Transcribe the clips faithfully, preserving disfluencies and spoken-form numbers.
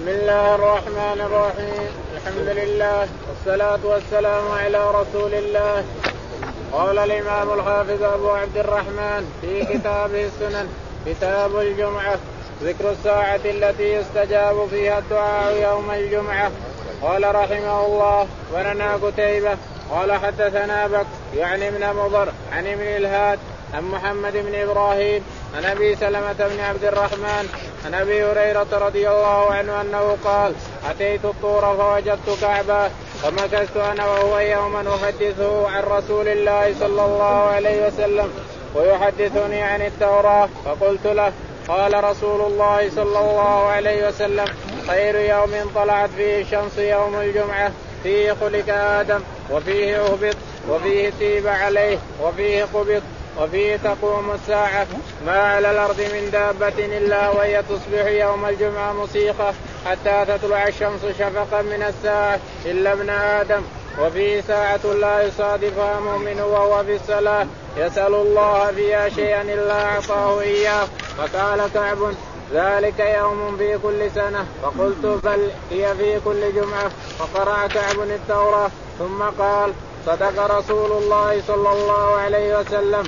بسم الله الرحمن الرحيم. الحمد لله والصلاة والسلام على رسول الله. قال الإمام الحافظ أبو عبد الرحمن في كتابه السنن كتاب الجمعة ذكر الساعة التي يستجاب فيها الدعاء يوم الجمعة. قال رحمه الله ولنا قتيبة قال حدثنا بكر يعني ابن مضر عن ابن الهاد عن محمد بن إبراهيم عن أبي سلمة بن عبد الرحمن عن أبي هريرة رضي الله عنه أنه قال أتيت الطور فوجدت كعبة فمكثت أنا وهو يوما أحدثه عن رسول الله صلى الله عليه وسلم ويحدثني عن التوراة فقلت له قال رسول الله صلى الله عليه وسلم خير يوم طلعت فيه الشمس يوم الجمعة فيه خلق آدم وفيه أهبط وفيه تيب عليه وفيه قبض وفيه تقوم الساعة ما على الأرض من دابة إلا وهي تصبح يوم الجمعة مصيخة حتى تطلع الشمس شفقا من الساعة إلا ابن آدم وفيه ساعة لا يصادفها مؤمن وهو في الصلاة يسأل الله فيها شيئا إلا أعطاه إياه. فقال كعب ذلك يوم في كل سنة فقلت بل هي في كل جمعة. فقرأ كعب التوراة ثم قال صدق رسول الله صلى الله عليه وسلم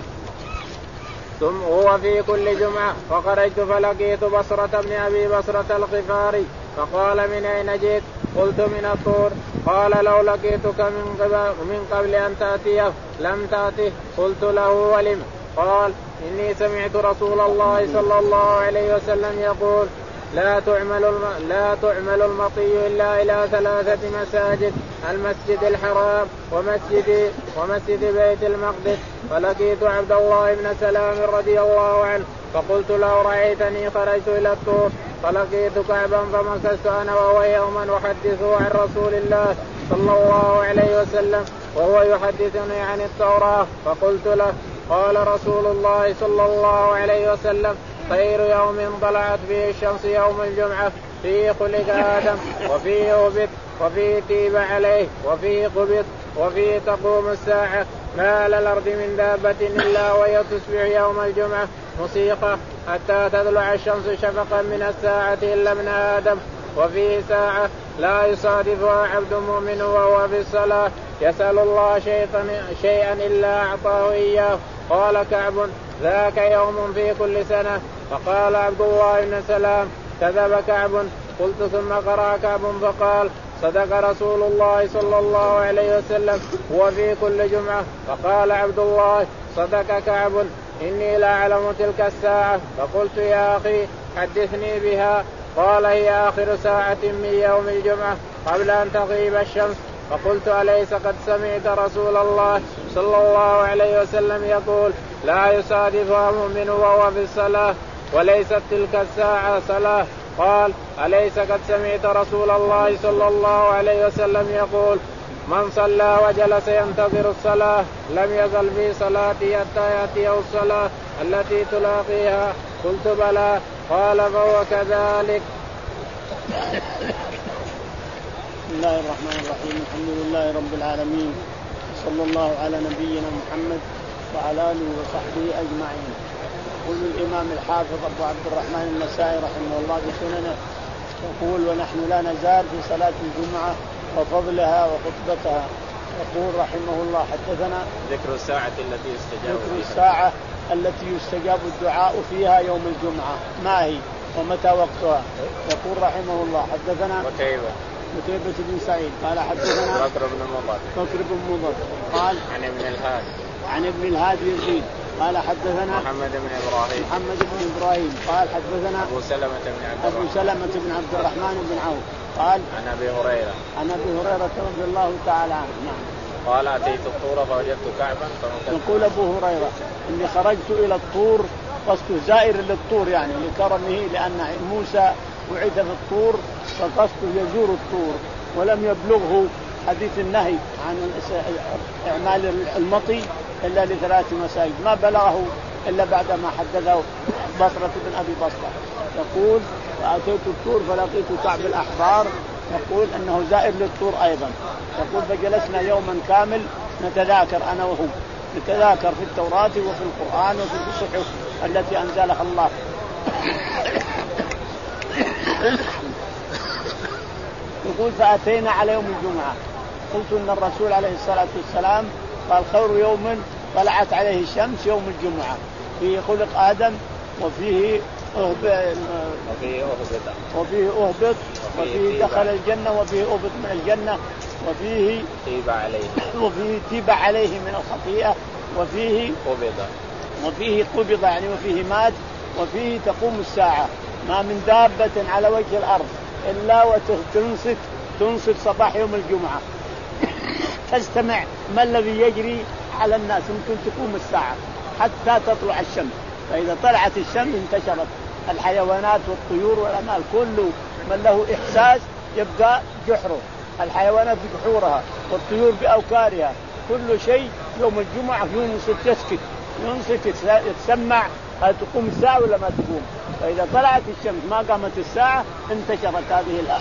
ثم هو في كل جمعة. فخرجت فلقيت بصرة بن أبي بصرة الغفاري فقال من أين جئت؟ قلت من الطور. قال لو لقيتك من قبل, من قبل أن تأتيه لم تأته. قلت له ولم؟ قال إني سمعت رسول الله صلى الله عليه وسلم يقول لا تعمل الم... لا تعمل المطي إلا إلى ثلاثة مساجد المسجد الحرام ومسجد ومسجد بيت المقدس. فلقيت عبد الله بن سلام رضي الله عنه فقلت له رأيتني خرجت إلى الطور فلقيت كعبا فمكثت أنا وهو يوما أحدثه عن رسول الله صلى الله عليه وسلم وهو يحدثني عن التوراة. فقلت له قال رسول الله صلى الله عليه وسلم خير يوم طلعت فيه الشمس يوم الجمعة فيه خلق آدم وفيه أهبط وفيه تيب عليه وفيه قبض وفيه تقوم الساعة ما على الأرض من دابة إلا وهي تصبح يوم الجمعة مصيخة حتى تطلع الشمس شفقا من الساعة إلا ابن آدم وفيه ساعة لا يصادفها عبد مؤمن وهو في الصلاة يسأل الله شيئا إلا أعطاه إياه. قال كعب ذاك يوم في كل سنة. فقال عبد الله بن سلام كذب كعب. قلت ثم قرأ كعب فقال صدق رسول الله صلى الله عليه وسلم هو في كل جمعة. فقال عبد الله صدق كعب إني لا أعلم تلك الساعة. فقلت يا أخي حدثني بها. قال هي آخر ساعة من يوم الجمعة قبل أن تغيب الشمس. فقلت أليس قد سمعت رسول الله صلى الله عليه وسلم يقول لا يصادفها مؤمن وهو في الصلاة وليست تلك الساعة صلاة؟ قال أليس قد سمعت رسول الله صلى الله عليه وسلم يقول من صلى وجلس ينتظر الصلاة لم يزل في صلاته حتى يأتيه الصلاة التي تلاقيها؟ قلت بلى. قال فهو كذلك. بسم الله الرحمن الرحيم. الحمد لله رب العالمين صلى الله على نبينا محمد وعلى آله وصحبه أجمعين. يقول الإمام الحافظ أبو عبد الرحمن النسائي رحمه الله بسننه يقول ونحن لا نزال في صلاة الجمعة وفضلها وخطبتها. يقول رحمه الله حدثنا ذكر الساعة التي يستجاب ذكر فيها الساعة التي يستجاب الدعاء فيها يوم الجمعة ما هي ومتى وقتها. يقول رحمه الله حدثنا قتيبة قتيبة بن سعيد قال حدثنا بكر بن مضر بكر بن مضر قال عن ابن الهاد عن ابن الهاد يزيد قال حدثنا محمد بن إبراهيم محمد بن إبراهيم قال حدثنا أبو سلمة بن عبد أبو سلمة بن عبد الرحمن بن عوف قال عن أبي هريرة عن أبي هريرة رضي الله تعالى عنه. نعم. قال أتيت الطور فوجدت كعبا. يقول أبو هريرة إني خرجت إلى الطور قصد زائر للطور يعني لكرمه لأن موسى وعد في الطور فقصده يزور الطور ولم يبلغه حديث النهي عن إعمال المطي إلا لثلاث مساجد ما بلغه إلا بعدما حدثه بصرة بن أبي بصرة. يقول فأتيت الطور فلقيت كعب الأحبار يقول أنه زائر للطور أيضا. يقول فجلسنا يوما كامل نتذاكر أنا وهو نتذاكر في التوراة وفي القرآن وفي الصحف التي أنزلها الله يقول فأتينا على يوم الجمعة قلت إن الرسول عليه الصلاة والسلام قال خير يوم طلعت عليه الشمس يوم الجمعة، فيه خلق آدم وفيه أهبط وفيه أهبط وفيه أهبط وفيه دخل الجنة وفيه أهبط من الجنة وفيه تيب عليه وفيه تيب عليه من الخطيئة وفيه قبض وفيه قبض يعني وفيه مات وفيه تقوم الساعة. ما من دابة على وجه الأرض إلا وتنصت تنصت صباح يوم الجمعة تستمع ما الذي يجري على الناس ممكن تقوم الساعة حتى تطلع الشمس. فإذا طلعت الشمس انتشرت الحيوانات والطيور والأمال، كل من له إحساس يبدأ جحره، الحيوانات بجحورها والطيور بأوكارها، كل شيء يوم الجمعة ينصت يسكت ينصت يتسمع هل تقوم الساعة ولا ما تقوم. فإذا طلعت الشمس ما قامت الساعة انتشرت هذه الآية.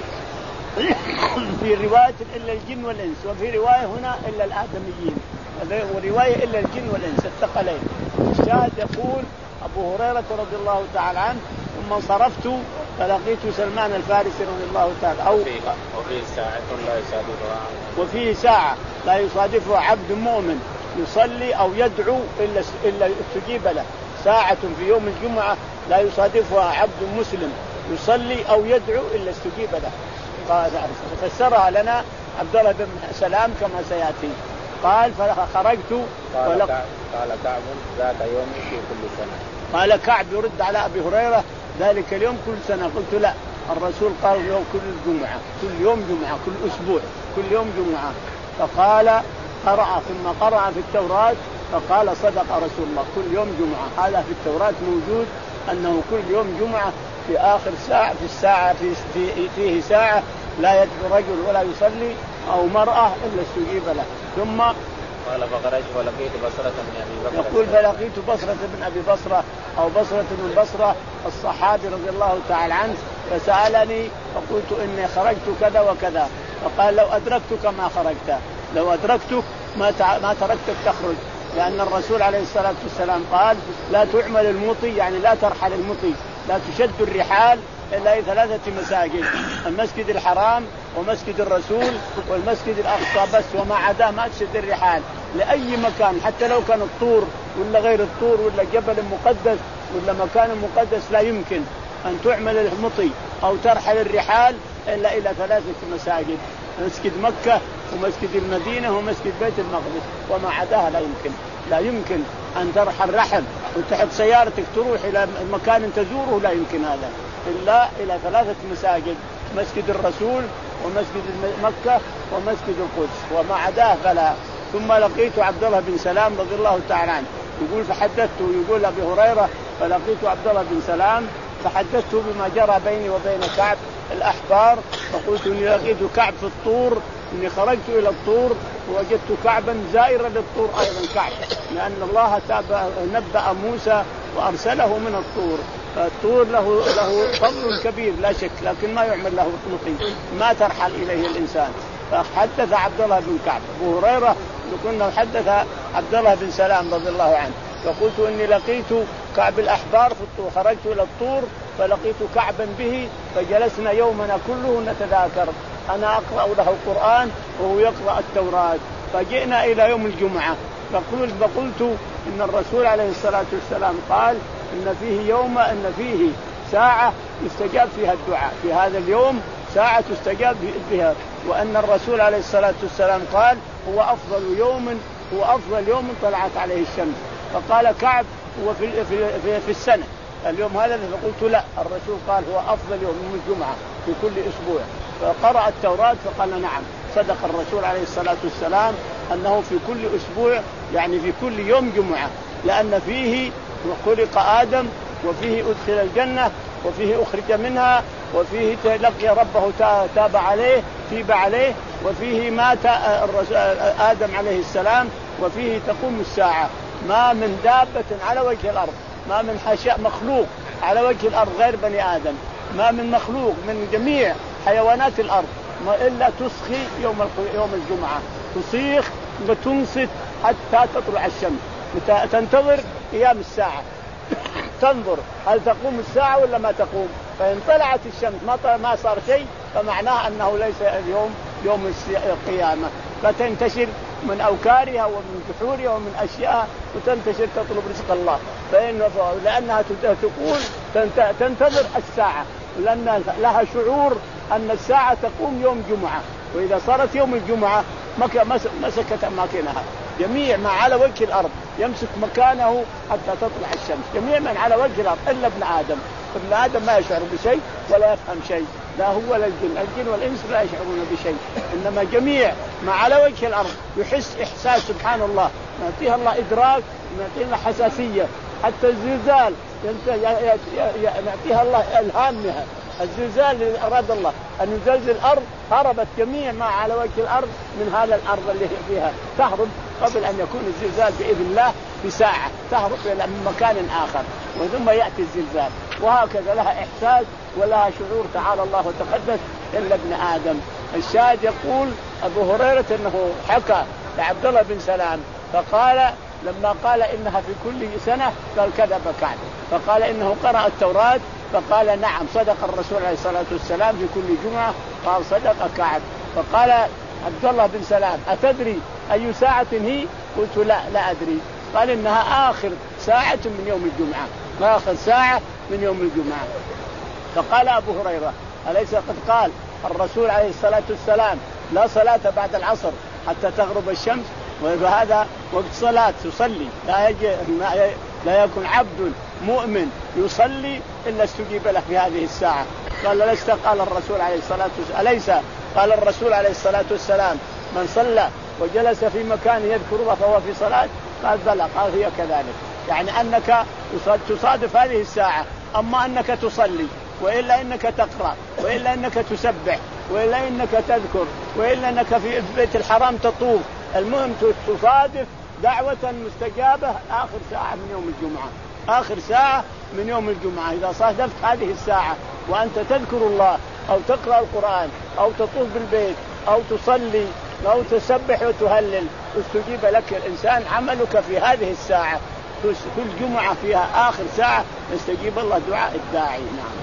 في رواية إلا الجن والإنس، وفي رواية هنا إلا الآدميين، ورواية إلا الجن والإنس الثقلين. الشاهد يقول أبو هريرة رضي الله تعالى عنه ثم انصرفت فلقيت سلمان الفارسي رضي الله تعالى أو وفيه ساعة لا يصادفها وفيه ساعة لا يصادفها عبد مؤمن يصلي أو يدعو إلا إلا استجيب له. ساعة في يوم الجمعة لا يصادفها عبد مسلم يصلي أو يدعو إلا استجيب له. فسرها لنا عبد الله بن سلام كما سيأتي. قال فخرجت قال كعب قال كعب ذات يوم في كل سنة. قال كعب يرد على أبي هريرة ذلك اليوم كل سنة. قلت لا، الرسول قال يوم كل الجمعة، كل يوم جمعة، كل أسبوع، كل يوم جمعة. فقال قرأ ثم قرأ في التوراة فقال صدق رسول الله كل يوم جمعة. هذا في التوراة موجود أنه كل يوم جمعة في آخر ساعة في الساعة في في فيه ساعة لا يدعو رجل ولا يصلي أو مرأة إلا استجيب له. ثم قال فخرجت فلقيت بصرة من أبي بكر. يقول فلقيت بصرة بن أبي بصرة أو بصرة بن بصرة الصحابي رضي الله تعالى عنه فسألني فقلت إني خرجت كذا وكذا. فقال لو أدركتك ما خرجت، لو أدركتك ما ما تركتك تخرج، لأن الرسول عليه الصلاة والسلام قال لا تعمل المطي يعني لا ترحل المطي، لا تشد الرحال إلا إلى ثلاثة مساجد: المسجد الحرام ومسجد الرسول والمسجد الأقصى بس، وما عدا ما تشد الرحال لأي مكان حتى لو كان الطور ولا غير الطور ولا جبل مقدس ولا مكان مقدس لا يمكن أن تعمل المطي أو ترحل الرحال إلا إلى ثلاثة مساجد: مسجد مكة ومسجد المدينة ومسجد بيت المقدس، وما عداها لا يمكن لا يمكن أن ترحل رحل وتحط سيارتك تروح إلى مكان تزوره، لا يمكن هذا إلا إلى ثلاثة مساجد: مسجد الرسول ومسجد مكة ومسجد القدس، وما عداه فلا. ثم لقيت عبد الله بن سلام رضي الله تعالى عنه يقول فحدثته، يقول أبي هريرة فلقيت عبد الله بن سلام فحدثته بما جرى بيني وبين كعب الأحبار، فقلت إني لقيت كعب في الطور، إني خرجت إلى الطور ووجدت كعبا زائرا للطور أيضا كعب، لأن الله نبأ موسى وأرسله من الطور. فالطور له له فضل كبير لا شك، لكن ما يعمل له مطي، ما ترحل إليه الإنسان. فحدث عبد الله بن كعب أبو هريرة كنا حدث عبد الله بن سلام رضي الله عنه، فقلت إني لقيت كعب الأحبار في الطور، خرجت إلى الطور فلقيت كعبا به، فجلسنا يومنا كله نتذاكر، أنا أقرأ له القرآن وهو يقرأ التوراة. فجئنا إلى يوم الجمعة فقلت فقلت إن الرسول عليه الصلاة والسلام قال إن فيه يوم إن فيه ساعة يستجاب فيها الدعاء، في هذا اليوم ساعة تستجاب بها، وأن الرسول عليه الصلاة والسلام قال هو أفضل يوم هو أفضل يوم طلعت عليه الشمس. فقال كعب هو في, في, في, في السنة اليوم هذا، فقلت لا، الرسول قال هو أفضل يوم من الجمعة في كل أسبوع. فقرأ التوراة فقال نعم صدق الرسول عليه الصلاة والسلام أنه في كل أسبوع يعني في كل يوم جمعة، لأن فيه خلق آدم وفيه أدخل الجنة وفيه أخرج منها وفيه لقي ربه تاب عليه تيب عليه وفيه مات آدم عليه السلام وفيه تقوم الساعة. ما من دابة على وجه الأرض، ما من حشاء مخلوق على وجه الأرض غير بني آدم، ما من مخلوق من جميع حيوانات الأرض ما إلا تصخي يوم يوم الجمعة، تصيخ وتنصت حتى تطلع الشمس، تنتظر قيام الساعة تنظر هل تقوم الساعة ولا ما تقوم. فإن طلعت الشمس ما ما صار شيء فمعناه أنه ليس اليوم يوم القيامة، فتنتشر من أوكارها ومن جحورها ومن أشياء وتنتشر تطلب رزق الله. فإن لأنها تقول تنتظر الساعة، لأن لها شعور أن الساعة تقوم يوم جمعة، وإذا صارت يوم الجمعة مسكت أماكنها. جميع ما على وجه الأرض يمسك مكانه حتى تطلع الشمس، جميع من على وجه الأرض إلا ابن آدم. ابن آدم ما يشعر بشيء ولا يفهم شيء، لا هو ولا الجن، الجن والإنس لا يشعرون بشيء، إنما جميع ما على وجه الأرض يحس إحساس سبحان الله، نعطيها الله إدراك، نعطيها حساسية. حتى الزلزال نعطيها الله إلهامها. الزلزال اللي أراد الله أن يزلزل الأرض هربت جميع ما على وجه الأرض من هذا الأرض اللي فيها، تهرب قبل أن يكون الزلزال بإذن الله بساعة، تهرب إلى مكان آخر وثم يأتي الزلزال. وهكذا لها إحساس ولها شعور تعالى الله وتقدس إلا ابن آدم. الشاهد يقول أبو هريرة أنه حكى لعبد الله بن سلام فقال لما قال إنها في كل سنة قال كذب كعب، فقال إنه قرأ التوراة فقال نعم صدق الرسول عليه الصلاة والسلام في كل جمعة، قال صدق كعب. فقال عبد الله بن سلام أتدري أي ساعة هي؟ قلت لا لا أدري. قال إنها آخر ساعة من يوم الجمعة، آخر ساعة من يوم الجمعة. فقال أبو هريرة أليس قد قال الرسول عليه الصلاة والسلام لا صلاة بعد العصر حتى تغرب الشمس؟ وهذا وقت صلاة تصلي، لا يجي لا يكون عبد مؤمن يصلي إلا استجيب له في هذه الساعة. قال لست قال الرسول عليه الصلاة والسلام أليس قال الرسول عليه الصلاة والسلام من صلى وجلس في مكان يذكر الله فهو في صلاة؟ قال بلى. قال هي كذلك، يعني أنك تصادف هذه الساعة، أما أنك تصلي وإلا إنك تقرأ وإلا إنك تسبح وإلا إنك تذكر وإلا إنك في بيت الحرام تطوف، المهم تصادف دعوة مستجابة آخر ساعة من يوم الجمعة، آخر ساعة من يوم الجمعة. إذا صادفت هذه الساعة وأنت تذكر الله أو تقرأ القرآن أو تطوف بالبيت أو تصلي أو تسبح وتهلل استجيب لك الإنسان عملك في هذه الساعة. كل جمعة فيها آخر ساعة يستجيب الله دعاء الداعي. نعم.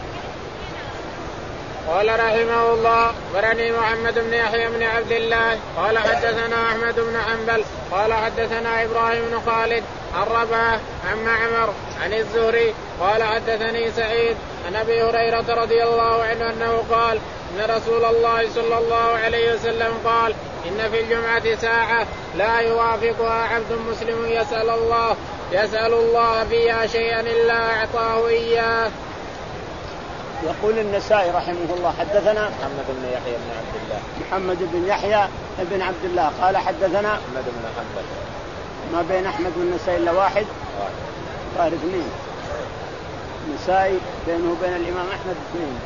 قال رحمه الله برني محمد بن يحيى بن عبد الله قال حدثنا أحمد بن حنبل قال حدثنا إبراهيم بن خالد عن رباح عن معمر عن الزهري قال حدثني سعيد عن أبي هريرة رضي الله عنه أنه قال إن رسول الله صلى الله عليه وسلم قال إن في الجمعة ساعة لا يوافقها عبد مسلم يسأل الله يسأل الله فيها شيئا إلا أعطاه إياه. يقول النسائي رحمه الله حدثنا محمد بن يحيى بن عبد الله محمد بن يحيى بن عبد الله قال حدثنا أحمد بن حنبل. ما بين أحمد والنسائي إلا واحد صار اثنين، النسائي بينه وبين الإمام أحمد اثنين.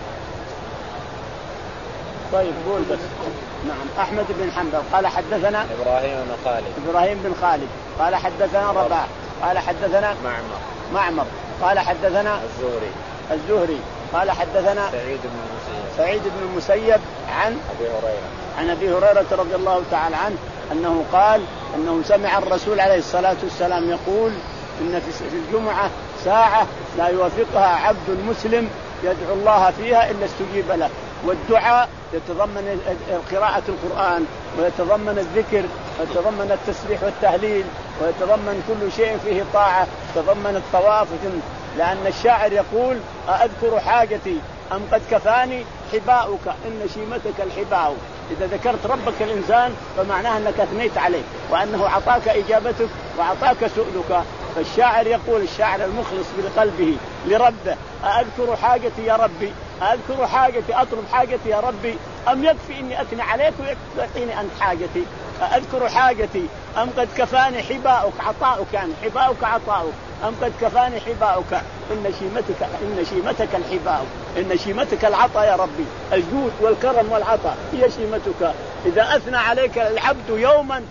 طيب قول بس. نعم. أحمد بن حنبل قال حدثنا إبراهيم بن خالد إبراهيم بن خالد قال حدثنا رباح قال حدثنا معمر معمر قال حدثنا الزهري الزهري قال حدثنا سعيد بن المسيب سعيد بن المسيب عن أبي هريرة عن أبي هريرة رضي الله تعالى عنه أنه قال أنه سمع الرسول عليه الصلاة والسلام يقول إن في الجمعة ساعة لا يوافقها عبد مسلم يدعو الله فيها إلا استجيب له. والدعاء يتضمن قراءة القرآن ويتضمن الذكر ويتضمن التسبيح والتهليل ويتضمن كل شيء فيه طاعة، يتضمن الطواف، لأن الشاعر يقول أذكر حاجتي أم قد كفاني حباؤك إن شيمتك الحباء. إذا ذكرت ربك الإنسان فمعناه أنك أثنيت عليه وأنه عطاك إجابتك وعطاك سؤلك. فالشاعر يقول الشاعر المخلص بقلبه لربه أذكر حاجتي يا ربي أذكر حاجتي أطلب حاجتي يا ربي أم يكفي إني أثني عليك ويعطيني أنت حاجتي. أذكر حاجتي أم قد كفاني حباؤك عطاؤك يعني حباؤك عطاؤك أم قد كفاني حباؤك إن شيمتك إن شيمتك الحباء إن شيمتك العطاء يا ربي. الجود والكرم والعطاء هي شيمتك. إذا أثنى عليك العبد يوما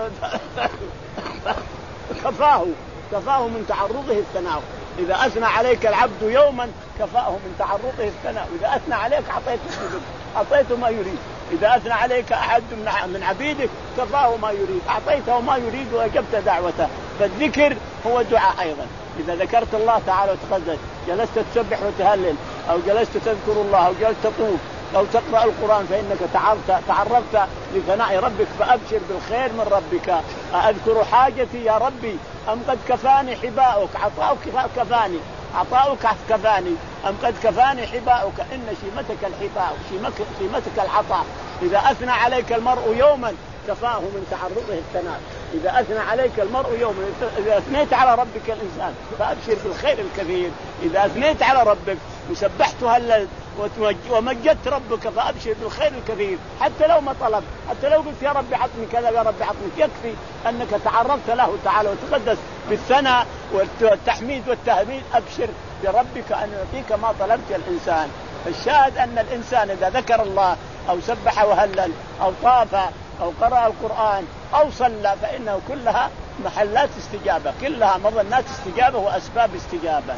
كفاه كفاه من تعرضه الثناء. إذا أثنى عليك العبد يوما كفاه من تعرضه الثناء. إذا أثنى عليك أعطيته أعطيته ما يريد. إذا أثنى عليك أحد من عبيدك كفاه ما يريد أعطيته ما يريد وأجبت دعوته. فالذكر هو دعاء أيضا. إذا ذكرت الله تعالى وتقدس جلست تسبح وتهلل أو جلست تذكر الله أو جلست تطوف أو تقرأ القرآن فإنك تعرفت تعرفت لثناء ربك فأبشر بالخير من ربك. أذكر حاجتي يا ربي أم قد كفاني حباؤك عطاؤك كفاني عطاؤك كفاني أم قد كفاني حباؤك إن شيمتك الحطاء شيمتك العطاء. إذا أثنى عليك المرء يوما كفاه من تعرضه الثناء. إذا أثنى عليك المرء يوما إذا أثنيت على ربك الإنسان فأبشر بالخير الكثير. إذا أثنيت على ربك وسبحت هللت ومجدت ربك فأبشر بالخير الكثير. حتى لو ما طلب حتى لو قلت يا ربي عطني كذا يا ربي عطني يكفي أنك تعرفت له تعالى وتقدس بالثناء والتحميد والتهميد. أبشر بربك أن يعطيك ما طلبت الإنسان. الشاهد أن الإنسان إذا ذكر الله أو سبح وهلل أو طاف أو قرأ القرآن أو صلى فإنه كلها محلات استجابة كلها مظنات استجابة وأسباب استجابة.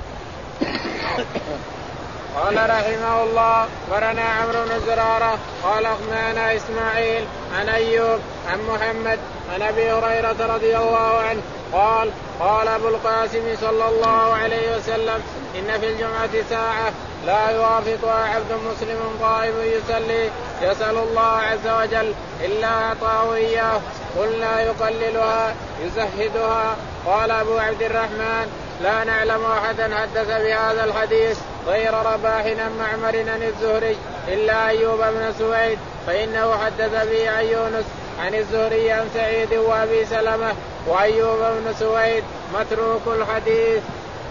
قال رحمه الله ورنا عمرو بن زرارة قال أخبرنا إسماعيل عن أيوب عن محمد عن أبي هريرة رضي الله عنه قال قال أبو القاسم صلى الله عليه وسلم إن في الجمعة ساعة لا يوافقها عبد مسلم قائم يصلي يسأل الله عز وجل إلا أعطاه إياه قلنا يقللها يزهدها. قال أبو عبد الرحمن لا نعلم أحدا حدث بهذا الحديث غير رباح عن معمر عن الزهري إلا أيوب بن سويد فإنه حدث به عن يونس عن الزهري عن سعيد وأبي سلمة وأيوب بن سويد متروك الحديث.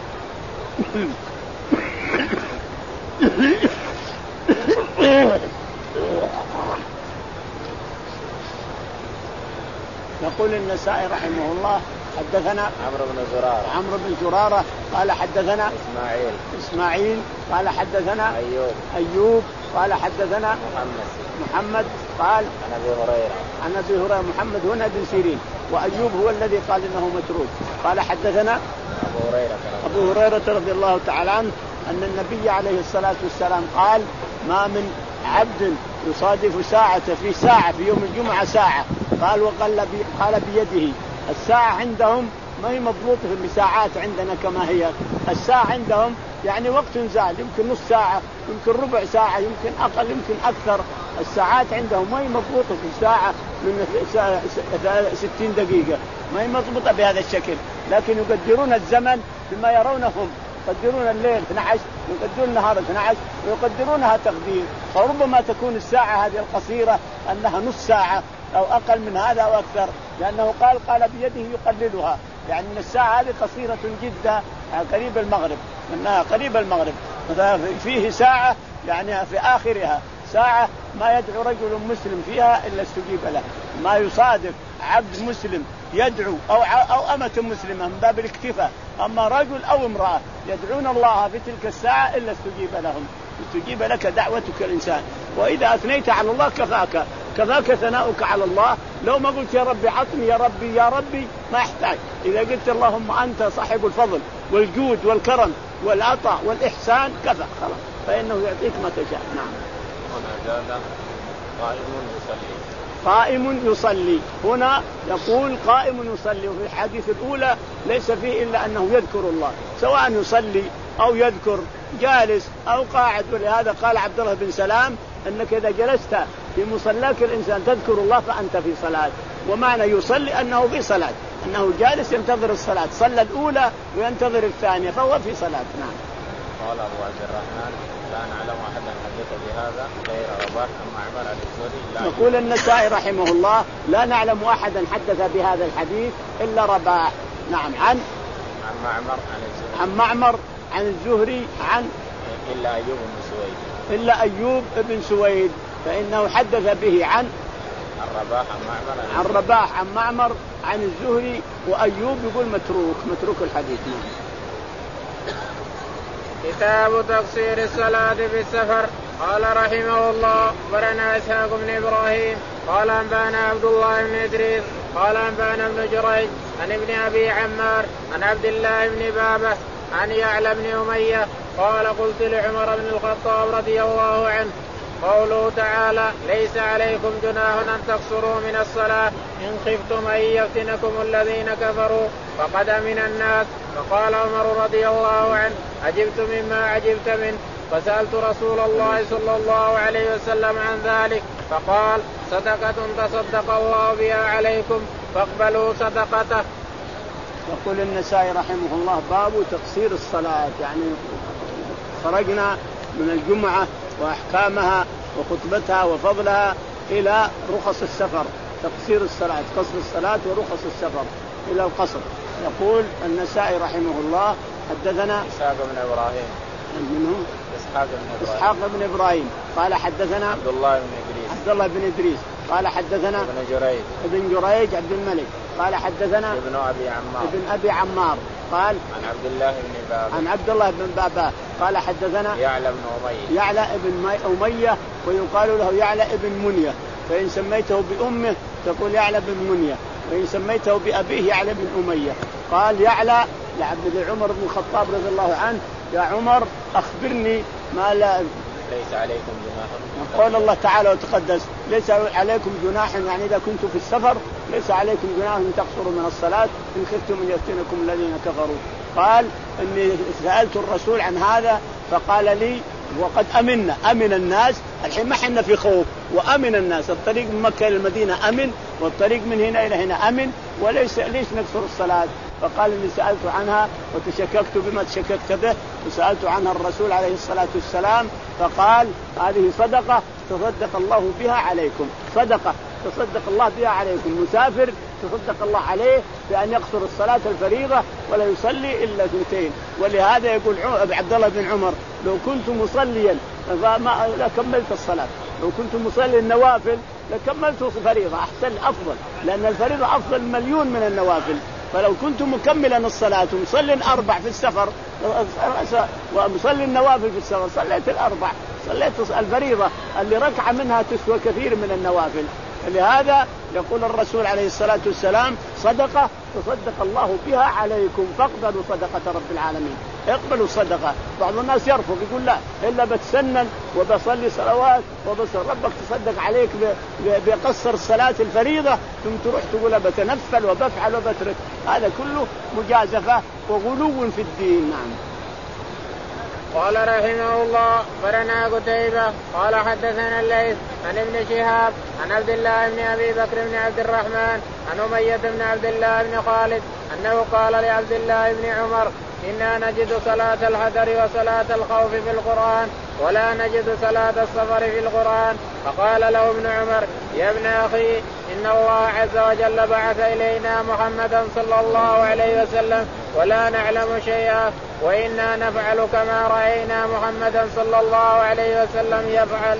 يقول النسائي رحمه الله حدثنا عمرو بن زرارة عمرو بن زرارة قال حدثنا إسماعيل إسماعيل قال حدثنا أيوب أيوب قال حدثنا محمد محمد قال عن أبي هريرة عن أبي هريرة محمد هنا بن سيرين وأيوب هو الذي قال إنه متروك. قال حدثنا أبو هريرة أبو هريرة رضي الله تعالى عنه أن النبي عليه الصلاة والسلام قال ما من عبد يصادف ساعة في ساعة في يوم الجمعة ساعة قال وقال بي قال بيده. الساعة عندهم ما هي مضبوطة بساعات عندنا كما هي. الساعة عندهم يعني وقت زال يمكن نص ساعة يمكن ربع ساعة يمكن أقل يمكن أكثر. الساعات عندهم ما هي مضبوطة في ساعة من ستين دقيقة ما هي مضبوطة بهذا الشكل لكن يقدرون الزمن بما يرونهم يقدرون الليل اثني عشر ويقدرون النهار اثني عشر ويقدرونها تقدير. فربما تكون الساعة هذه القصيرة أنها نص ساعة أو أقل من هذا أو أكثر لأنه قال قال بيده يقللها يعني من الساعة هذه قصيرة جدا قريب المغرب منها قريب المغرب فيه ساعة يعني في آخرها ساعة ما يدعو رجل مسلم فيها إلا استجيب له. ما يصادف عبد مسلم يدعو أو أو أمة مسلمة من باب الاكتفاء أما رجل أو امرأة يدعون الله في تلك الساعة إلا استجيب لهم. استجيب لك دعوتك الإنسان. وإذا أثنيت على الله كفاك كفاك ثناؤك على الله. لو ما قلت يا ربي عطني يا ربي يا ربي ما يحتاج. إذا قلت اللهم أنت صاحب الفضل والجود والكرم والعطاء والإحسان كفى خلاص فإنه يعطيك ما تشاء. نعم. قائم يصلي قائم يصلي هنا يقول قائم يصلي وفي الحديث الأولى ليس فيه إلا أنه يذكر الله سواء يصلي أو يذكر جالس أو قاعد. ولهذا قال عبد الله بن سلام أنك إذا جلست في مصلاك الإنسان تذكر الله فأنت في صلاة. ومعنى يصلي أنه في صلاة أنه جالس ينتظر الصلاة صلى الأولى وينتظر الثانية فهو في صلاة. نعم. قال أبو عبد الرحمن لا نعلم أحدا حدث بهذا غير رباح عن معمر عن الزهري. يقول النسائي رحمه الله لا نعلم أحدا حدث بهذا الحديث إلا رباح. نعم. عن عن معمر عن الزهري عن معمر عن الزهري عن إلا أيوب بن سويد إلا أيوب بن سويد فإنه حدث به عن الرباح عن معمر عن, عن رباح عن معمر عن الزهري وأيوب يقول متروك متروك الحديث. كتاب تقصير الصلاة في السفر. قال رحمه الله برنا إسحاق بن إبراهيم قال أنبانا عبد الله بن إدريس قال أنبانا ابن جريج عن ابن أبي عمار عن عبد الله بن بابة عن يعلى بن أمية قال قلت لعمر بن الخطاب رضي الله عنه قوله تعالى ليس عليكم جناح أن تقصروا من الصلاة إن خفتم أن يفتنكم الذين كفروا فقد من الناس. فقال عمر رضي الله عنه عجبت مما عجبت منه فسألت رسول الله صلى الله عليه وسلم عن ذلك فقال صدقة تصدق الله بها عليكم فاقبلوا صدقته. يقول النسائي رحمه الله باب تقصير الصلاة، يعني خرجنا من الجمعة وأحكامها وخطبتها وفضلها إلى رخص السفر، تقصير الصلاة، قصر الصلاة ورخص السفر إلى القصر. يقول النسائي رحمه الله حدثنا إسحاق بن إبراهيم منه إسحاق بن إبراهيم إسحاق بن إبراهيم قال حدثنا عبد الله بن إدريس عبد الله بن إدريس قال حدثنا ابن جريج ابن جريج عبد الملك قال حدثنا ابن أبي عمار ابن أبي عمار قال عن عبد الله بن بابا عن عبد الله بن بابا قال حدثنا يعلى بن أمية يعلى ابن أمية ويقال له يعلى ابن منية، فإن سميته بأمه تقول يعلى بن منية، وإن سميته بأبيه يعلى بن أمية. قال يعلى لعبد عمر بن الخطاب رضي الله عنه يا عمر أخبرني ما لا ليس عليكم جناح. قال الله تعالى وتقدس ليس عليكم جناح، يعني إذا كنتم في السفر ليس عليكم جناح أن تقصروا من الصلاة إن خفتم أن يفتنكم الذين كفروا. قال إني سألت الرسول عن هذا فقال لي وقد أمنا أمن الناس، الحين ما حنا في خوف وأمن الناس، الطريق من مكة إلى المدينة أمن والطريق من هنا إلى هنا أمن، وليس ليش نكسر الصلاة. فقال إني سألت عنها وتشككت بما تشككت به وسألت عنها الرسول عليه الصلاة والسلام فقال هذه صدقة تصدق الله بها عليكم، صدقة تصدق الله بها عليكم، مسافر تصدق الله عليه بأن يقصر الصلاة الفريضة ولا يصلي إلا اثنتين. ولهذا يقول عبد الله بن عمر لو كنت مصليا فما لكملت الصلاة، لو كنت مصلي النوافل لكملت فريضة أحسن أفضل، لأن الفريضة أفضل مليون من النوافل. فلو كنت مكملا الصلاة ومصلي أربع في السفر ومصلي النوافل في السفر صليت الأربع، صليت الفريضة اللي ركعة منها تسوى كثير من النوافل. لهذا يقول الرسول عليه الصلاة والسلام صدقة تصدق الله بها عليكم فاقبلوا صدقة رب العالمين، اقبلوا صدقة. بعض الناس يرفض يقول لا إلا بتسنن وبصلي صلوات وبصل ربك تصدق عليك بقصر الصلاة الفريضة ثم تروح تقول بتنفل وبفعل وبترك، هذا كله مجازفة وغلو في الدين. نعم. قال رحمه الله برنا قتيبة قال حدثنا الليث عن ابن شهاب عن عبد الله بن أبي بكر بن عبد الرحمن عن أمية بن عبد الله بن خالد أنه قال لعبد الله بن عمر إنا نجد صلاة الحضر وصلاة الخوف في القرآن ولا نجد صلاة السفر في القرآن. فقال له ابن عمر يا ابن أخي إن الله عز وجل بعث إلينا محمدا صلى الله عليه وسلم ولا نعلم شيئا وإنا نفعل كما رأينا محمدا صلى الله عليه وسلم يفعل.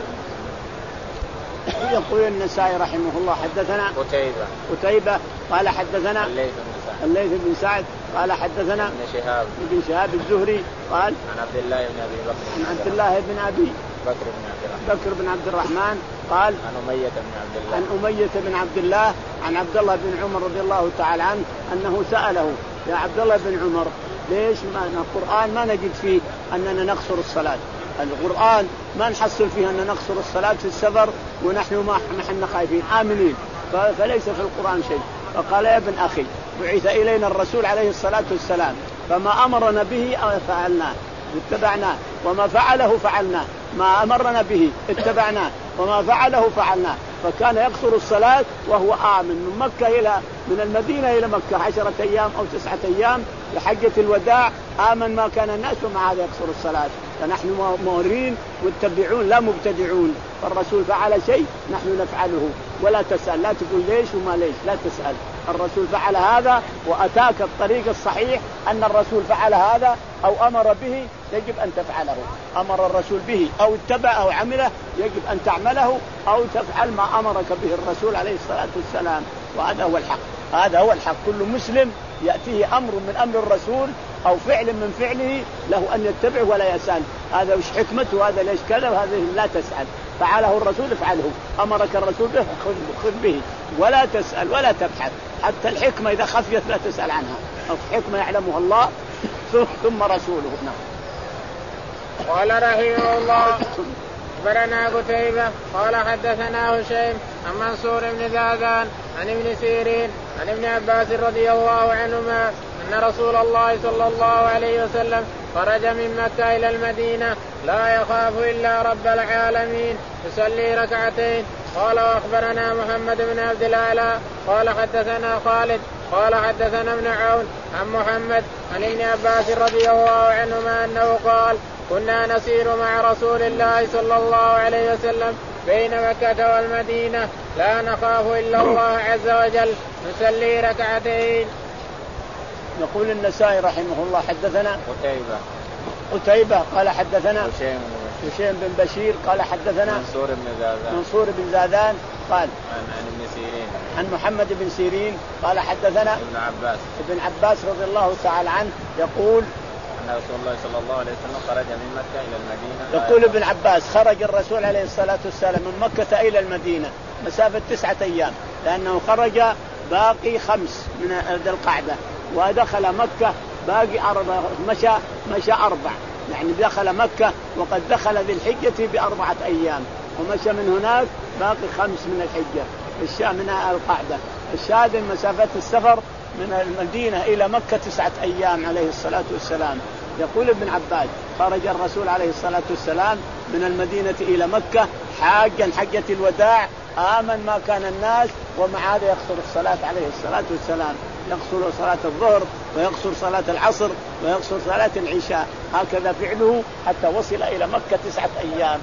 يقول النسائي رحمه الله حدثنا قتيبة قتيبة قال حدثنا الليث بن سعد قال حدثنا ابن شهاب ابن شهاب الزهري قال عن عبد الله بن أبي بكر عن عبد الله بن أبي بكر بن عبد الرحمن بكر بن عبد الرحمن قال عن أمية بن عبد الله عن أمية بن عبد الله عن عبد الله بن عمر رضي الله تعالى عنه أنه سأله يا عبد الله بن عمر ليش ما القرآن ما نجد فيه أننا نقصر الصلاة؟ القرآن ما نحصل فيه أن نقصر الصلاة في السفر ونحن ما نحن خايفين آمنين، فليس في القرآن شيء. فقال يا ابن أخي بعث إلينا الرسول عليه الصلاة والسلام فما أمرنا به فعلناه اتبعناه وما فعله فعلناه، ما أمرنا به اتبعناه وما فعله فعلناه. فكان يقصر الصلاة وهو آمن من مكة إلى من المدينة إلى مكة عشرة أيام أو تسعة أيام لحجة الوداع، آمن ما كان الناس ومع هذا يقصر الصلاة. فنحن مؤمنين متبعون لا مبتدعون، فالرسول فعل شيء نحن نفعله ولا تسأل، لا تقول ليش وما ليش، لا تسأل. الرسول فعل هذا وأتاك الطريق الصحيح أن الرسول فعل هذا أو أمر به يجب أن تفعله، أمر الرسول به أو اتبع أو عمله يجب أن تعمله أو تفعل ما أمرك به الرسول عليه الصلاة والسلام، وهذا هو الحق. هذا هو الحق. كل مسلم يأتيه أمر من أمر الرسول أو فعل من فعله له أن يتبعه ولا يسأل هذا وش حكمته وهذا ليش كذا وهذا لا تسأل. فعله الرسول افعله، أمرك الرسول به خذ به ولا تسأل ولا تبحث. حتى الحكمة إذا خفيت لا تسأل عنها، الحكمة يعلمها الله ثم رسوله. نعم. قال رحمه الله أخبرنا قتيبة قال حدثنا هشيم عن منصور بن زادان عن ابن سيرين عن ابن عباس رضي الله عنهما أن رسول الله صلى الله عليه وسلم خرج من مكة إلى المدينة لا يخاف إلا رب العالمين يصلي ركعتين. قال وأخبرنا محمد بن عبد الأعلى قال حدثنا خالد قال حدثنا ابن عون عن محمد عن ابن عباس رضي الله عنهما أنه قال كنا نسير مع رسول الله صلى الله عليه وسلم بين مكة والمدينة لا نخاف إلا الله عز وجل نصلي ركعتين. يقول النسائي رحمه الله حدثنا قتيبة قتيبة قال حدثنا هشام بن بشير قال حدثنا منصور بن زادان منصور بن زادان قال عن ابن سيرين عن محمد بن سيرين قال حدثنا ابن عباس ابن عباس رضي الله تعالى عنه يقول أن رسول الله صلى الله عليه وسلم خرج من مكة إلى المدينة. يقول ابن عباس خرج الرسول عليه الصلاة والسلام من مكة إلى المدينة مسافة تسعة أيام لأنه خرج باقي خمس من ذي القعدة ودخل مكة باقي أربعة مشى مشى أربع يعني دخل مكة وقد دخل ذي الحجة بأربعة أيام ومشى من هناك باقي خمس من الحجة الشام من القعدة. الشاهد مسافة السفر من المدينة إلى مكة تسعة أيام عليه الصلاة والسلام. يقول ابن عباس خرج الرسول عليه الصلاة والسلام من المدينة إلى مكة حاجا حجة الوداع آمن ما كان الناس ومع هذا يقصر الصلاة عليه الصلاة والسلام يقصر صلاة الظهر ويقصر صلاة العصر ويقصر صلاة العشاء هكذا فعله حتى وصل إلى مكة تسعة أيام.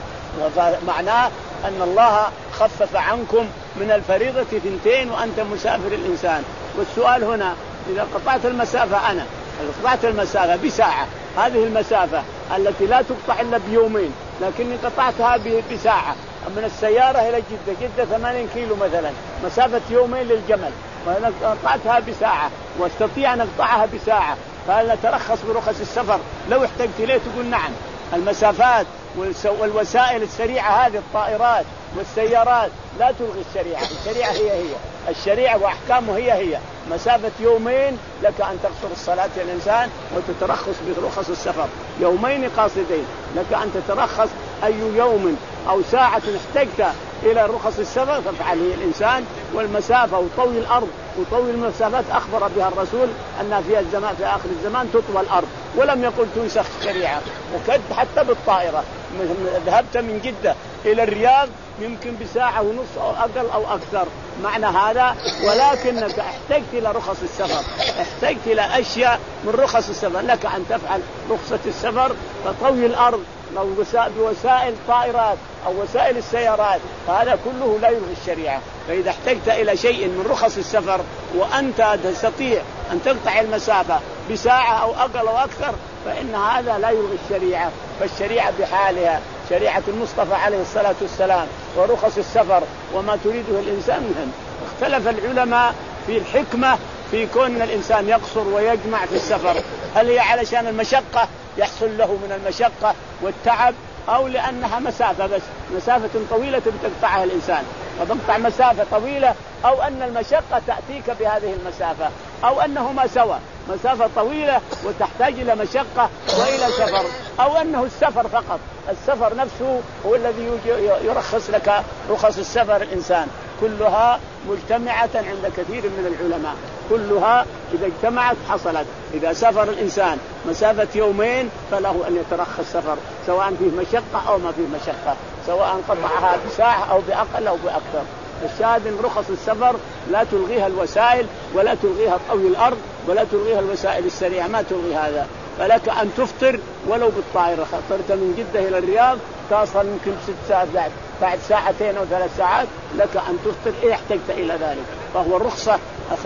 معناه أن الله خفف عنكم من الفريضة ثنتين وأنت مسافر الإنسان. والسؤال هنا إذا قطعت المسافة أنا قطعت المسافة بساعة هذه المسافة التي لا تقطع إلا بيومين لكني قطعتها بساعة من السيارة إلى جدة جدة ثمانين كيلو مثلا مسافة يومين للجمل وأنا قطعتها بساعة واستطيع أن أقطعها بساعة فهل نترخص برخص السفر لو احتجت ليه؟ تقول نعم. المسافات والوسائل السريعة هذه الطائرات والسيارات لا تلغي الشريعة. الشريعة هي هي الشريعة وأحكامه هي هي مسافة يومين لك أن تقصر الصلاة الإنسان وتترخص برخص السفر يومين قاصدين لك أن تترخص أي يوم أو ساعة احتجت إلى رخص السفر فافعله الإنسان. والمسافة وطول الأرض وطول المسافات أخبر بها الرسول أنها في الزمان في آخر الزمان تطوى الأرض ولم يقل تنسخ الشريعة. وكد حتى بالطائرة ذهبت من جدة إلى الرياض يمكن بساعة ونص أو أقل أو أكثر معنى هذا ولكنك احتجت إلى رخص السفر احتجت إلى أشياء من رخص السفر لك أن تفعل رخصة السفر فطوي الأرض أو بوسائل طائرات أو وسائل السيارات فهذا كله لا يلغي الشريعة. فإذا احتجت إلى شيء من رخص السفر وأنت تستطيع أن تقطع المسافة بساعة أو أقل أو أكثر فإن هذا لا يلغي الشريعة. فالشريعة بحالها شريعة المصطفى عليه الصلاة والسلام ورخص السفر وما تريده الإنسان مهم. اختلف العلماء في الحكمة في كون الإنسان يقصر ويجمع في السفر هل هي علشان المشقة يحصل له من المشقة والتعب أو لأنها مسافة بس مسافة طويلة بتقطعها الإنسان فتقطع مسافة طويلة أو أن المشقة تأتيك بهذه المسافة أو أنهما سوا مسافة طويلة وتحتاج إلى مشقة وإلى سفر أو أنه السفر فقط السفر نفسه هو الذي يرخص لك رخص السفر الإنسان. كلها مجتمعة عند كثير من العلماء كلها إذا اجتمعت حصلت. إذا سافر الإنسان مسافة يومين فله أن يترخص سفر سواء فيه مشقة أو ما فيه مشقة سواء قطعها بساعة أو بأقل أو بأكثر. الشاهد إن رخص السفر لا تلغيها الوسائل ولا تلغيها طوي الأرض ولا تلغيها الوسائل السريعة ما تلغي هذا. فلك أن تفطر ولو بالطائرة خطرت من جدة إلى الرياض تصل يمكن ست ساعات بعد بعد ساعتين أو ثلاث ساعات لك أن تفطر إذا احتجت إلى ذلك. فهو الرخصة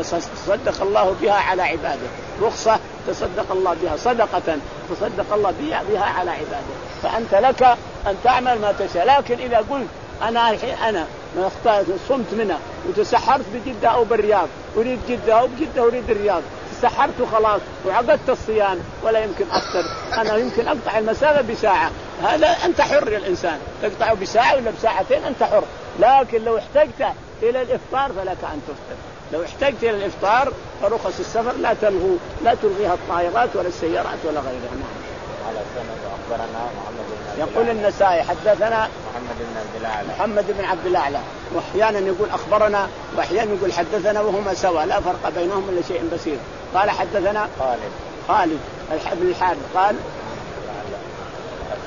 تصدق الله بها على عباده رخصة تصدق الله بها صدقة تصدق الله بها, بها على عباده. فأنت لك أن تعمل ما تشاء. لكن إذا قلت أنا الحين أنا صمت منها وتسحرت بجدة أو بالرياض أريد جدة أو بجدة أريد الرياض سحرت خلاص وعقدت الصيام ولا يمكن أفطر أنا يمكن أقطع المسافة بساعة هذا أنت حر يا الإنسان تقطعه بساعة ولا بساعتين أنت حر. لكن لو احتجت إلى الإفطار فلك أن تفطر. لو احتجت إلى الإفطار فرخص السفر لا تلغو لا تلغيها الطائرات ولا السيارات ولا غيرها. نعم. على السنة أخبرنا محمد بن يقول النسائي حدثنا محمد بن عبد الأعلى محمد بن عبد الأعلى وأحيانا يقول أخبرنا وأحيانا يقول حدثنا وهما سوا لا فرق بينهم إلا شيء بسيط. قال حدثنا خالد خالد بن الحارث قال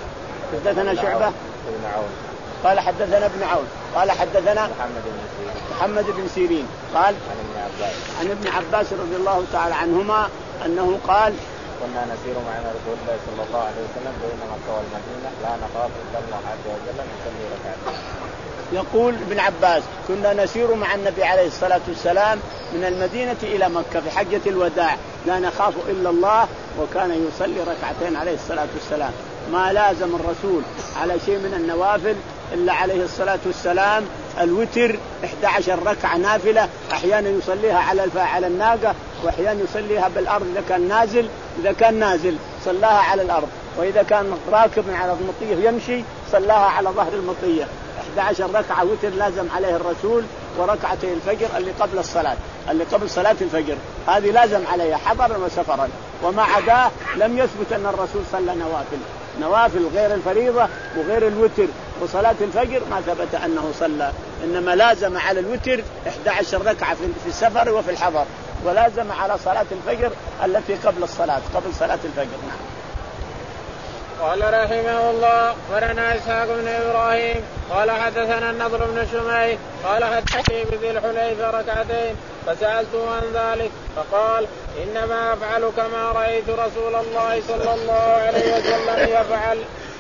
حدثنا شعبة بن عون قال حدثنا ابن عون قال حدثنا محمد بن سيرين محمد بن سيرين قال عن ابن عباس عن ابن عباس رضي الله تعالى عنهما أنه قال كنا نسير مع رسول الله صلى الله عليه وسلم بين مكة والمدينة لا نخاف إلا الله عز وجل نصلي ركعتين. يقول ابن عباس كنا نسير مع النبي عليه الصلاة والسلام من المدينة إلى مكة في حجة الوداع لا نخاف إلا الله وكان يصلي ركعتين عليه الصلاة والسلام. ما لازم الرسول على شيء من النوافل إلا عليه الصلاة والسلام الوتر إحدى عشر ركعة نافلة أحيانا يصليها على على الناقة وأحيانا يصليها بالأرض إذا كان نازل إذا كان نازل صلاها على الأرض وإذا كان راكب على المطية يمشي صلاها على ظهر المطية. إحدى عشر ركعة وتر لازم عليه الرسول وركعتي الفجر اللي قبل الصلاة اللي قبل صلاة الفجر هذه لازم عليها حضرا وسفرا. وما عداه لم يثبت أن الرسول صلى نوافل نوافل غير الفريضة وغير الوتر وصلاة الفجر ما ثبت أنه صلى. إنما لازم على الوتر إحدى عشر ركعة في السفر وفي الحضر ولازم على صلاة الفجر التي قبل الصلاة قبل صلاة الفجر. نعم. قال رحمه الله ورنا إسحاق بن إبراهيم قال حدثنا النضر بن شميل قال حدثني بذي الحليفة ركعتين فسألته عن ذلك فقال إنما أفعل كما رأيت رسول الله صلى الله عليه وسلم يفعل.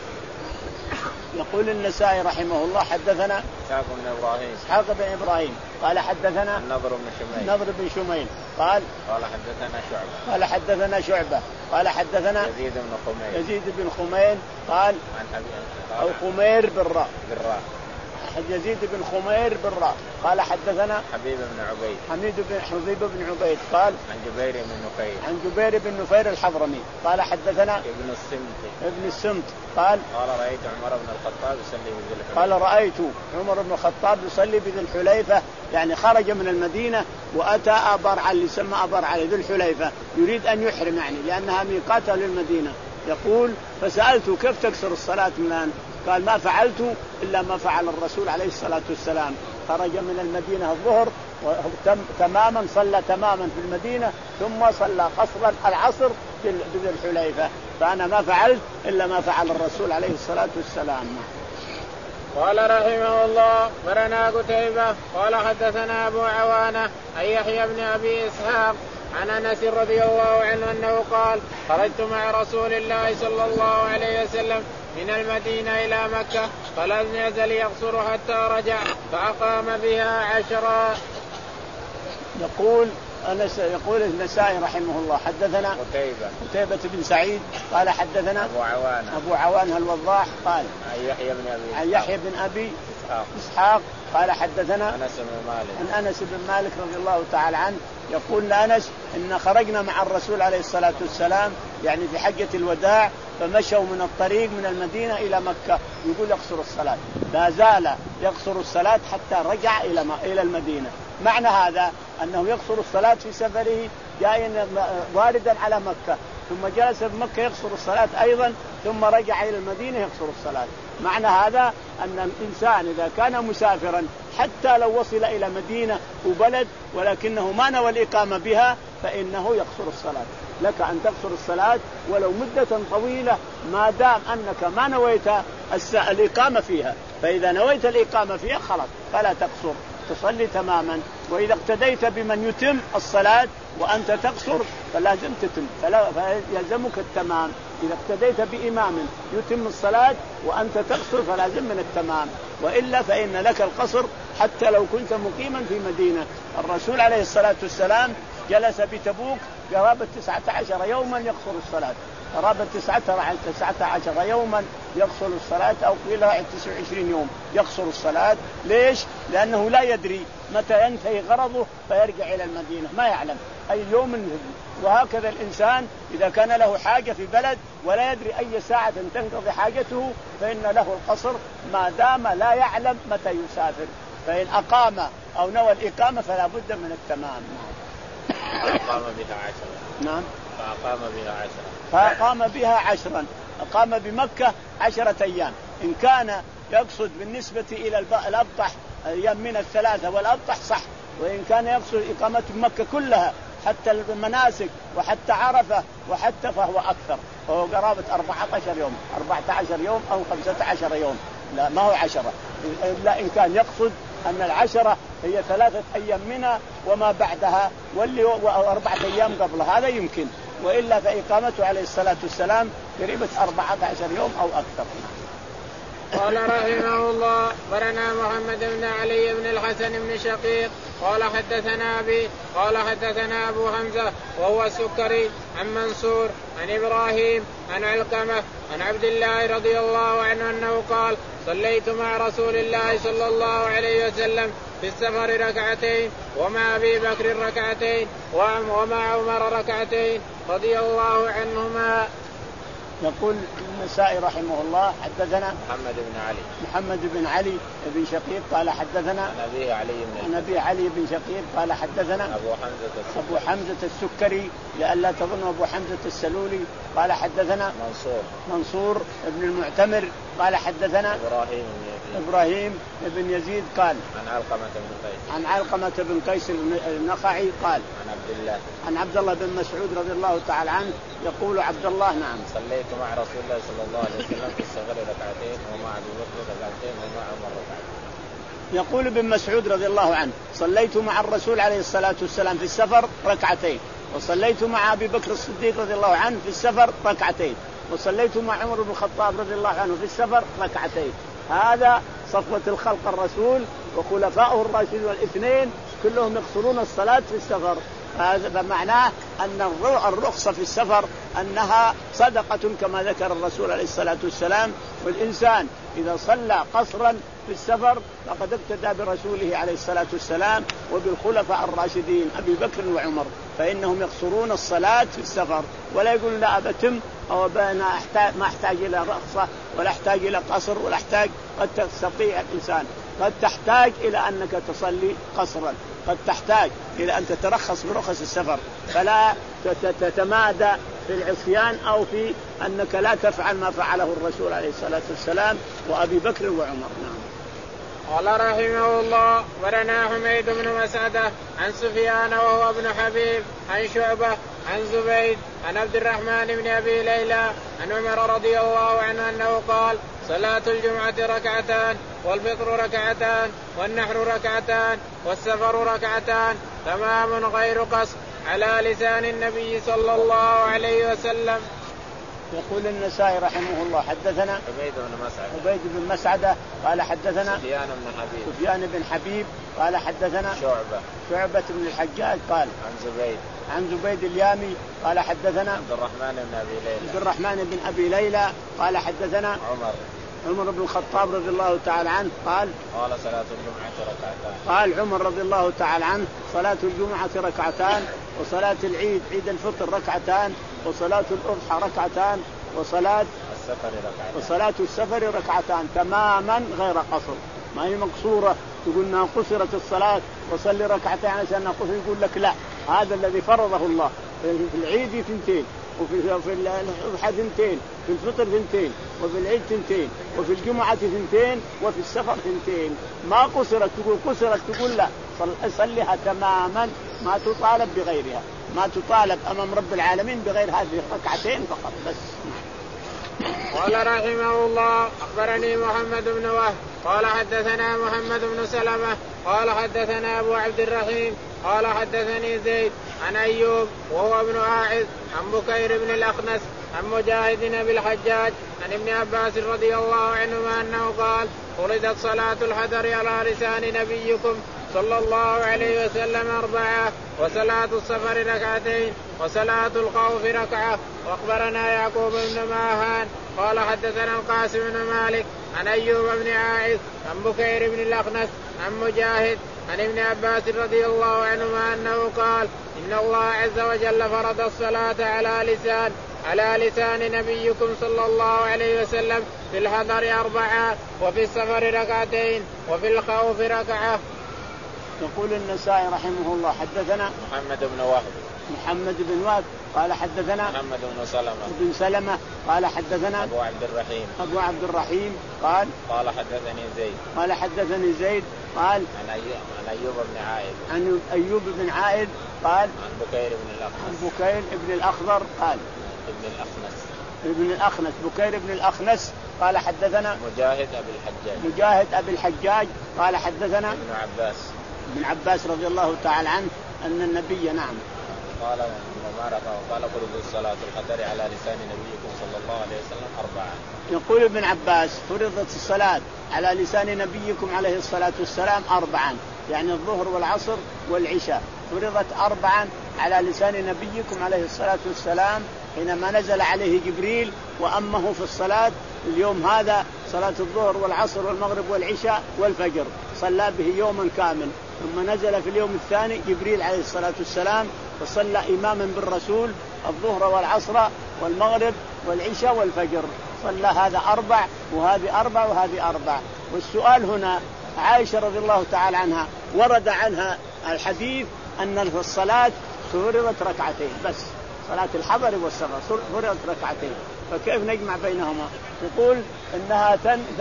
يقول النسائي رحمه الله حدثنا إسحاق بن إبراهيم إسحاق بن إبراهيم قال حدثنا النضر بن شميل النضر بن شميل قال قال حدثنا شعبة قال حدثنا شعبة قال حدثنا يزيد بن خميل يزيد بن خميل قال عن أبي أو خمير بالراء بالراء يزيد بن خمير بالراء قال حدثنا حبيب بن عبيد حميد بن حبيب بن عبيد قال عن جبير بن نفير عن جبير بن نفير الحضرمي قال حدثنا ابن السمت ابن السمت قال قال رأيت عمر بن الخطاب يصلي بذي الحليفة قال رأيت عمر بن الخطاب يصلي بذي الحليفة يعني خرج من المدينة وأتى أبرعا اللي يسمى أبرعا ذي الحليفة يريد أن يحرم يعني لأنها ميقاتها للمدينة. يقول فسألته كيف تكسر الصلاة الآن قال ما فعلت إلا ما فعل الرسول عليه الصلاة والسلام خرج من المدينة الظهر تماما صلى تماما في المدينة ثم صلى قصرا العصر بذي الحليفة فأنا ما فعلت إلا ما فعل الرسول عليه الصلاة والسلام. قال رحمه الله برنا قتيبة قال حدثنا أبو عوانة عن يحيى بن أبي إسحاق عن أنس رضي الله عنه أنه قال خرجت مع رسول الله صلى الله عليه وسلم من المدينة إلى مكة فلم يزل يقصر حتى رجع فأقام بها عشرا. يقول أنس يقول النسائي رحمه الله حدثنا قتيبة قتيبة بن سعيد قال حدثنا أبو عوانة أبو عوانة الوضاح قال عن يحيى بن أبي عن يحيى بن أبي إسحاق, إسحاق قال حدثنا أنس بن مالك عن أنس بن مالك رضي الله تعالى عنه يقول لأنس إن خرجنا مع الرسول عليه الصلاة والسلام يعني في حجة الوداع فمشوا من الطريق من المدينة إلى مكة يقول يقصر الصلاة لا زال يقصر الصلاة حتى رجع إلى إلى المدينة. معنى هذا أنه يقصر الصلاة في سفره جاء واردا على مكة ثم جلس في مكة يقصر الصلاة أيضا ثم رجع إلى المدينة يقصر الصلاة. معنى هذا أن الإنسان إذا كان مسافرا حتى لو وصل إلى مدينة وبلد ولكنه ما نوى الإقامة بها فإنه يقصر الصلاة. لك أن تقصر الصلاة ولو مدة طويلة ما دام أنك ما نويت الإقامة فيها. فإذا نويت الإقامة فيها خلاص فلا تقصر تصلي تماما. وإذا اقتديت بمن يتم الصلاة وأنت تقصر فلازم تتم فلا فيلزمك التمام. إذا اقتديت بإمام يتم الصلاة وأنت تقصر فلازم من التمام وإلا فإن لك القصر حتى لو كنت مقيما في مدينة. الرسول عليه الصلاة والسلام جلس بتبوك قرابة تسعة عشر يوما يقصر الصلاة قرابة تسعة عشر يوما يقصر الصلاة أو قيل تسعة وعشرين يوم يقصر الصلاة. ليش؟ لأنه لا يدري متى ينتهي غرضه فيرجع إلى المدينة ما يعلم أي يوم. وهكذا الإنسان إذا كان له حاجة في بلد ولا يدري أي ساعة تنقضي حاجته فإن له القصر ما دام لا يعلم متى يسافر. فإن أقام أو نوى الإقامة فلا بد من التمام. فأقام بها عشرا. نعم. فأقام بها عشرا. فأقام بها عشرا أقام بمكة عشرة أيام. إن كان يقصد بالنسبة إلى الأبطح أيام من الثلاثة والأبطح صح. وإن كان يقصد إقامة مكة كلها حتى المناسك وحتى عرفة وحتى فهو أكثر هو قرابة أربعة عشر يوم أربعة عشر يوم أو خمسة عشر يوم، لا ما هو عشرة، إلا إن كان يقصد أن العشرة هي ثلاثة أيام منها وما بعدها واللي أربعة أيام قبلها، هذا يمكن، وإلا فإقامته عليه الصلاة والسلام قريبة أربعة عشر يوم أو أكثر. قال رحمه الله برنا محمد بن علي بن الحسن بن شقيق قال حدثنا أبي قال حدثنا أبو حمزة وهو السكري عن منصور عن إبراهيم عن علقمة عن عبد الله رضي الله عنه أنه قال صليت مع رسول الله صلى الله عليه وسلم في السفر ركعتين ومع أبي بكر ركعتين ومع عمر ركعتين رضي الله عنهما. يقول النسائي رحمه الله حدثنا محمد بن علي محمد بن علي بن شقيق قال حدثنا عن أبي علي بن أبي علي بن شقيق قال حدثنا أبو حمزة أبو حمزة السكري لئلا تظن أبو حمزة السلولي قال حدثنا منصور منصور بن المعتمر قال حدثنا إبراهيم إبراهيم بن يزيد قال عن علقمة بن قيس عن علقمة بن قيس النخعي قال عن عبد الله عن عبد الله بن مسعود رضي الله تعالى عنه يقول عبد الله نعم صليت مع رسول الله صلى الله عليه وسلم في السفر ركعتين ومع أبي بكر ركعتين ومع عمر ركعتين. يقول ابن مسعود رضي الله عنه صليت مع الرسول عليه الصلاة والسلام في السفر ركعتين وصليت مع أبي بكر الصديق رضي الله عنه في السفر ركعتين وصليت مع عمر بن الخطاب رضي الله عنه في السفر ركعتين. هذا صفوة الخلق الرسول وخلفائه الراشدون الاثنين كلهم يقصرون الصلاة في السفر. هذا معناه أن الرخصة في السفر أنها صدقة كما ذكر الرسول عليه الصلاة والسلام، والإنسان إذا صلى قصرا في السفر فقد اقتدى برسوله عليه الصلاة والسلام وبالخلفاء الراشدين أبي بكر وعمر، فإنهم يقصرون الصلاة في السفر ولا يقولون لا أبتم أو ما أحتاج إلى رخصة ولا أحتاج إلى قصر ولا أحتاج. قد تستطيع الإنسان، قد تحتاج إلى أنك تصلي قصرا، قد تحتاج إلى أن تترخص برخص السفر، فلا تتمادى في العصيان أو في أنك لا تفعل ما فعله الرسول عليه الصلاة والسلام وأبي بكر وعمر. نعم. قال رحمه الله ورنا حميد بن مسعدة عن سفيان وهو ابن حبيب عن شعبة عن زبيد عن عبد الرحمن بن أبي ليلى عن عمر رضي الله عنه أنه قال صلاة الجمعة ركعتان والفطر ركعتان والنحر ركعتان والسفر ركعتان تمام غير قصر على لسان النبي صلى الله عليه وسلم. يقول النسائي رحمه الله حدثنا عبيد بن مسعدة عبيد بن مسعدة قال حدثنا سفيان بن حبيب سفيان بن حبيب قال حدثنا شعبة شعبة بن الحجاج قال عن زبيد عن زبيد اليامي قال حدثنا عبد الرحمن بن أبي ليلى عبد الرحمن بن أبي ليلى قال حدثنا عمر عمر بن الخطاب رضي الله تعالى عنه قال قال صلاة الجمعة ركعتان. قال عمر رضي الله تعالى عنه صلاة الجمعة ركعتان وصلاة العيد عيد الفطر ركعتان وصلاة الأضحى ركعتان وصلاة السفر ركعتان وصلاة السفر ركعتان تماما غير قصر، ما هي مقصورة تقول انها قصرت الصلاة وصلي ركعتين عشان قصر، يقول لك لا، هذا الذي فرضه الله. في العيد ثنتين وفي في الأضحى ثنتين، في الفطر ثنتين، وفي العيد ثنتين، وفي الجمعة ثنتين، وفي السفر ثنتين. ما قصرت تقول قصرت تقول لا، صليها تماما، ما تطالب بغيرها، ما تطالب أمام رب العالمين بغير هذه الركعتين فقط بس. قال رحمه الله أخبرني محمد بن وهب قال حدثنا محمد بن سلمة قال حدثنا أبو عبد الرحيم قال حدثني زيد عن أيوب وهو ابن عائذ عن بكير بن الأخنس عن مجاهد بن الحجاج عن ابن عباس رضي الله عنهما أنه قال فرضت صلاة الحضر على لسان نبيكم صلى الله عليه وسلم أربعة وصلاة السفر ركعتين وصلاة الخوف ركعة. وأخبرنا يعقوب بن ماهان قال حدثنا القاسم بن مالك عن أيوب بن عائذ عن بكير بن الأخنس عن مجاهد عن ابن عباس رضي الله عنهما أنه قال إن الله عز وجل فرض الصلاة على لسان على لسان نبيكم صلى الله عليه وسلم في الحضر أربعة وفي السفر ركعتين وفي الخوف ركعة. يقول النسائي رحمه الله حدثنا محمد بن وهب محمد بن وهب قال حدثنا محمد بن سلمة بن سلمة قال حدثنا أبو عبد الرحيم أبو عبد الرحيم قال قال حدثني زيد قال حدثني زيد قال عن أيوب عن أيوب بن عائذ عن أيوب بن عائذ قال عن بكير بن الأخنس عن بكير بن الأخضر قال ابن الأخنس ابن الأخنس بكير بن الأخنس قال حدثنا مجاهد أبي الحجاج مجاهد أبي الحجاج قال حدثنا ابن عباس ابن عباس رضي الله تعالى عنه أن النبي نعم قال قال فرض الصلاة القدر على لسان نبيكم صلى الله عليه وسلم أربعة. يقول ابن عباس فرضت الصلاة على لسان نبيكم عليه الصلاة والسلام أربعا، يعني الظهر والعصر والعشاء فرضت أربعا على لسان نبيكم عليه الصلاة والسلام حينما نزل عليه جبريل وأمه في الصلاة اليوم هذا صلاة الظهر والعصر والمغرب والعشاء والفجر صلى به يوما كامل. ثم نزل في اليوم الثاني جبريل عليه الصلاة والسلام وصلى إماما بالرسول الظهر والعصر والمغرب والعشاء والفجر، صلى هذا أربع وهذه أربع وهذه أربع. والسؤال هنا عائشة رضي الله تعالى عنها ورد عنها الحديث أن الصلاة فرضت ركعتين بس، صلاة الحضر والسفر فرضت ركعتين، فكيف نجمع بينهما؟ يقول إنها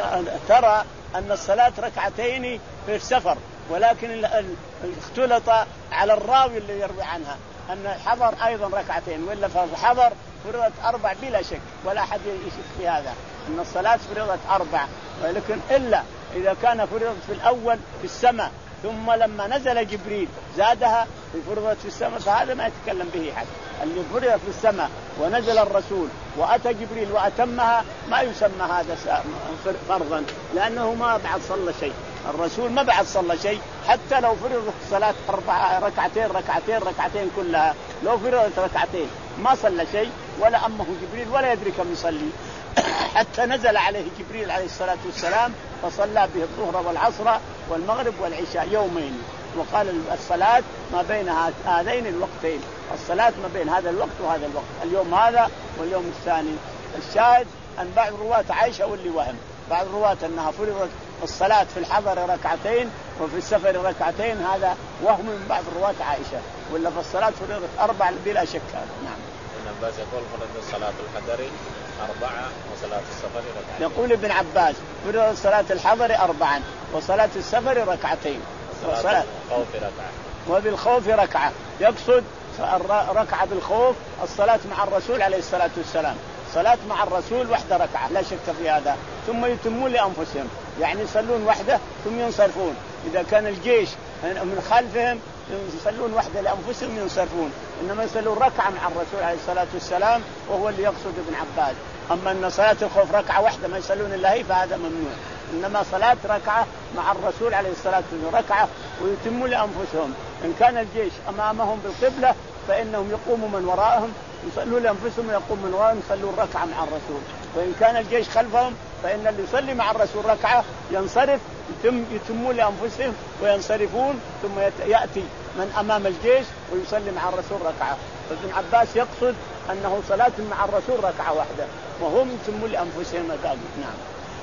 ترى أن الصلاة ركعتين في السفر، ولكن اختلط على الراوي اللي يروي عنها أن الحضر أيضا ركعتين، وإلا فالحضر فرضت أربع بلا شك، ولا أحد يشك في هذا أن الصلاة فرضت أربع، ولكن إلا إذا كان فرضت في الأول في السماء ثم لما نزل جبريل زادها فرضت في السماء، فهذا ما يتكلم به حد. اللي فرض في السماء ونزل الرسول وأتى جبريل وأتمها ما يسمى هذا فرضا، لأنه ما بعد صلى شيء، الرسول ما بعد صلى شيء. حتى لو فرضت الصلاة أربع ركعتين ركعتين ركعتين كلها، لو فرضت ركعتين ما صلى شيء ولا أمه جبريل ولا يدري كم يصلي حتى نزل عليه جبريل عليه الصلاة والسلام فصلى به الظهر والعصر والمغرب والعشاء يومين. وقال الصلاة ما بين هذين الوقتين، الصلاة ما بين هذا الوقت وهذا الوقت، اليوم هذا واليوم الثاني. الشاهد أن بعض رواة عائشة واللي وهم بعض رواة أنها فرضت الصلاة في الحضر ركعتين وفي السفر ركعتين، هذا وهم من بعض رواة عائشة، ولا في الصلاة فرضت أربع بلا شك. نعم. ابن عباس يقول فرض صلاة الحضر أربعة وصلاة السفر ركعتين. يقول ابن عباس فرض صلاة الحضر أربعا وصلاة السفر ركعتين وصلاة الخوف ركعة وبالخوف ركعة. يقصد ركعة بالخوف الصلاة مع الرسول عليه الصلاة والسلام، صلاة مع الرسول وحده ركعة لا شك في هذا، ثم يتمون لأنفسهم، يعني يصلون وحده ثم ينصرفون. إذا كان الجيش من خلفهم يصلون وحده لأنفسهم ينصرفون، إنما يصلون ركعة مع الرسول عليه الصلاة والسلام، وهو اللي يقصد ابن عباس. أما أن صلاة الخوف ركعة واحدة ما يصلون إلا هي فهذا ممنوع، إنما صلاة ركعة مع الرسول عليه الصلاة والسلام ركعة ويتموا لأنفسهم. إن كان الجيش أمامهم بالقبلة فإنهم يقوموا من وراءهم يصلوا لأنفسهم ويقوم من وراءهم يصلون ركعة مع الرسول، وإن كان الجيش خلفهم فإن اللي يصلي مع الرسول ركعة ينصرف يتم يتموا لأنفسهم وينصرفون، ثم يأتي من أمام الجيش ويصلي مع الرسول ركعة. فابن عباس يقصد أنه صلاة مع الرسول ركعة واحدة وهم يتموا لأنفسهم ذلك. نعم.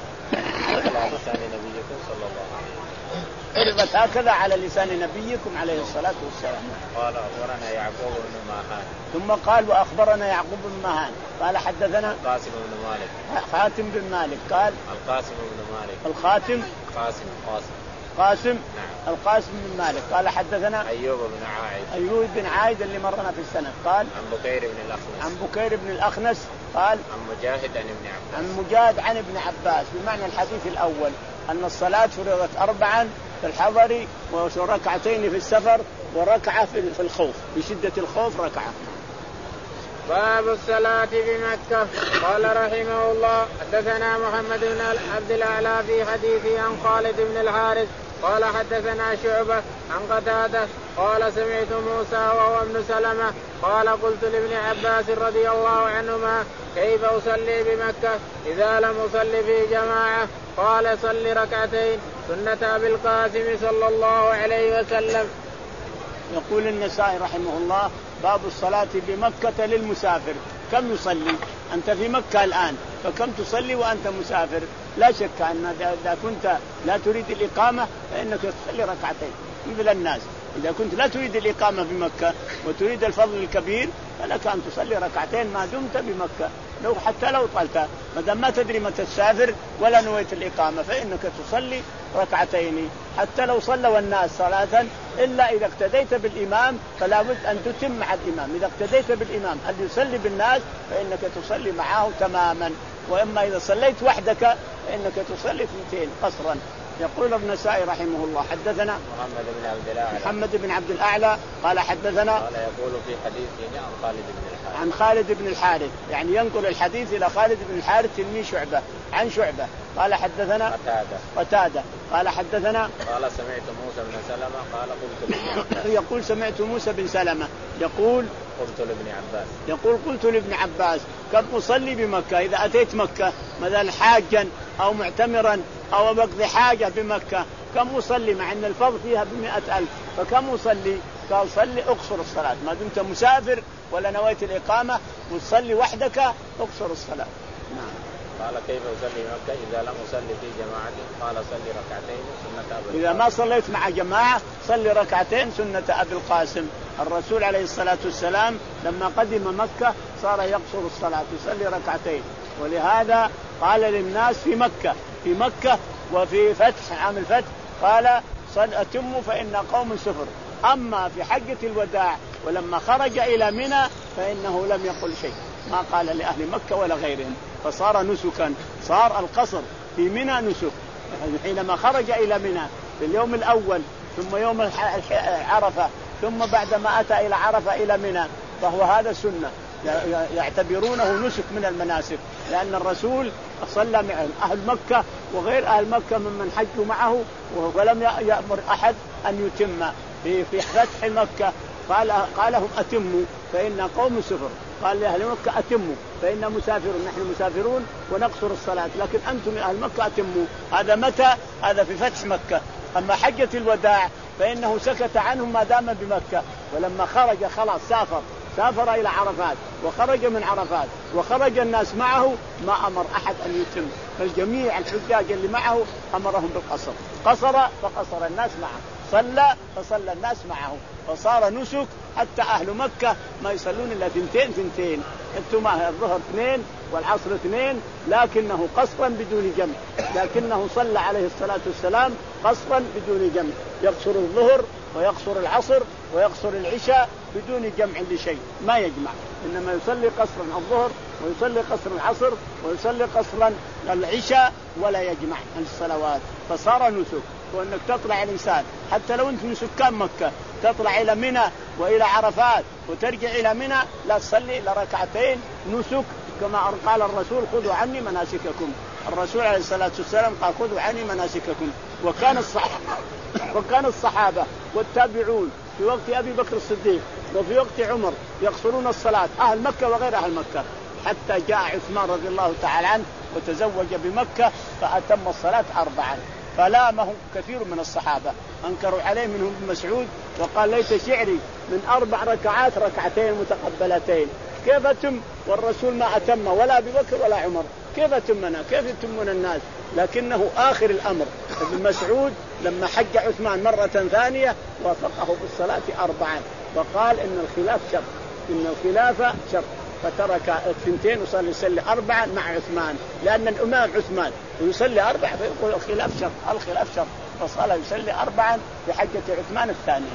لسان نبيكم صلى الله عليه وسلم فرضت هكذا على لسان نبيكم عليه الصلاة والسلام. قال أخبرنا يعقوب بن ماهان. ثم قال وأخبرنا يعقوب بن ماهان قال حدثنا القاسم بن مالك. خاتم بن مالك قال القاسم بن مالك. الخاتم قاسم قاسم قاسم نعم. القاسم بن مالك قال حدثنا أيوب بن عايد. أيوب بن عايد اللي مرنا في السنة قال عن بكير بن الأخنس. عن بكير بن الأخنس قال عن مجاهد عن ابن عباس. عن مجاهد عن ابن عباس بمعنى الحديث الأول أن الصلاة فرضت أربعا في الحضر وركعتين في السفر وركعة في الخوف بشدة الخوف ركعة. باب الصلاة بمكة. قال رحمه الله حدثنا محمد بن عبد الأعلى في حديثه عن خالد بن الحارث قال حدثنا شعبة عن قتادة قال سمعت موسى وهو ابن سلمة قال قلت لابن عباس رضي الله عنهما كيف أصلي بمكة إذا لم أصلي في جماعة؟ قال صل ركعتين سنة أبي القاسم صلى الله عليه وسلم. يقول النسائي رحمه الله باب الصلاة بمكة للمسافر. كم يصلي أنت في مكة الآن فكم تصلي وأنت مسافر؟ لا شك أن إذا كنت لا تريد الإقامة فإنك تصلي ركعتين مثل الناس. إذا كنت لا تريد الإقامة بمكة وتريد الفضل الكبير فلك أن تصلي ركعتين ما دمت بمكة، لو حتى لو طلت ما دام ما تدري متى تسافر ولا نويت الإقامة فإنك تصلي ركعتين. حتى لو صلوا الناس صلاة إلا إذا اقتديت بالإمام فلا بد أن تتم مع الإمام. إذا اقتديت بالإمام أن يصلي بالناس فإنك تصلي معه تماما، وإما إذا صليت وحدك فإنك تصلي اثنتين قصرا. يقول ابن النسائي رحمه الله حدثنا محمد بن عبد الأعلى محمد بن عبد الأعلى قال حدثنا قال يقول في حديثه عن خالد بن الحارث عن خالد بن الحارث، يعني ينقل الحديث إلى خالد بن الحارث تلميذ شعبة عن شعبة قال حدثنا قتادة قتادة قال حدثنا قال سمعت موسى بن سلمة قال قلت لابن عباس يقول سمعت موسى بن سلمة يقول قلت لابن عباس يقول قلت لابن عباس كم أصلي بمكة إذا أتيت مكة مثلا حاجا أو معتمرا أو بقضي حاجة بمكة كم أصلي مع أن الفضل فيها بمئة ألف فكم أصلي؟ قال صلي أقصر الصلاة ما دمت مسافر ولا نويت الإقامة وتصلي وحدك أقصر الصلاة. نعم. قال كيف أصلي مكة إذا لم أصلي في جماعة؟ قال صلي ركعتين سنة أبي إذا ما صليت مع جماعة صلي ركعتين سنة أبي القاسم. الرسول عليه الصلاة والسلام لما قدم مكة صار يقصر الصلاة يصلي ركعتين، ولهذا قال للناس في مكة في مكة وفي فتح عام الفتح قال صل أتموا فإن قوم سفر. أما في حجة الوداع ولما خرج إلى منى فإنه لم يقل شيء، ما قال لأهل مكة ولا غيرهم، فصار نسكا، صار القصر في منى نسك. حينما خرج إلى منى في اليوم الأول ثم يوم عرفة ثم بعدما أتى إلى عرفة إلى منى فهو هذا سنة يعتبرونه نسك من المناسك، لأن الرسول صلى مع أهل مكة وغير أهل مكة ممن حجوا معه ولم يأمر أحد أن يتم. في في فتح مكة قال قال لهم أتموا فإن قوم سفر، قال لأهل مكة أتموا فإن مسافرون نحن مسافرون ونقصر الصلاة، لكن أنتم أهل مكة أتموا. هذا متى؟ هذا في فتح مكة. أما حجة الوداع فإنه سكت عنهم ما دام بمكة، ولما خرج خلاص سافر سافر إلى عرفات وخرج من عرفات وخرج الناس معه ما أمر أحد أن يتم، فالجميع الحجاج اللي معه أمرهم بالقصر، قصر فقصر الناس معه، صلى فصلى الناس معه، فصار نسك حتى أهل مكة ما يصلون إلا ثنتين ثنتين، أنتم الظهر اثنين والعصر اثنين، لكنه قصرا بدون جمع، لكنه صلى عليه الصلاة والسلام قصرا بدون جمع، يقصر الظهر ويقصر العصر ويقصر العشاء بدون جمع لشيء، ما يجمع، إنما يصلي قصرا الظهر ويصلي قصر العصر ويصلي قصرا العشاء ولا يجمع الصلوات، فصار نسك. وأنك تطلع الإنسان حتى لو أنت من سكان مكة تطلع إلى منى وإلى عرفات وترجع إلى منى لا تصلي إلا ركعتين نسك، كما قال الرسول خذوا عني مناسككم. الرسول عليه الصلاة والسلام قال خذوا عني مناسككم. وكان الصحابة وكان الصحابة والتابعون في وقت أبي بكر الصديق وفي وقت عمر يقصرون الصلاة، أهل مكة وغير أهل مكة، حتى جاء عثمان رضي الله تعالى عنه وتزوج بمكة فأتم الصلاة أربعا، فلامه كثير من الصحابة، أنكروا عليه منهم ابن مسعود وقال ليت شعري من أربع ركعات ركعتين متقبلتين، كيف أتم والرسول ما أتم ولا أبي بكر ولا عمر، كيف أتمنا كيف يتمون الناس؟ لكنه آخر الأمر ابن مسعود لما حج عثمان مرة ثانية وافقه بالصلاة أربعا، وقال إن الخلاف شر إن الخلافة شر، فترك اثنتين وصلي يصلي أربعا مع عثمان، لأن الإمام عثمان ويصلي أربعة فيقول الخلاف شر الخلاف شر، فصلى يصلي أربعا في حجة عثمان الثانية.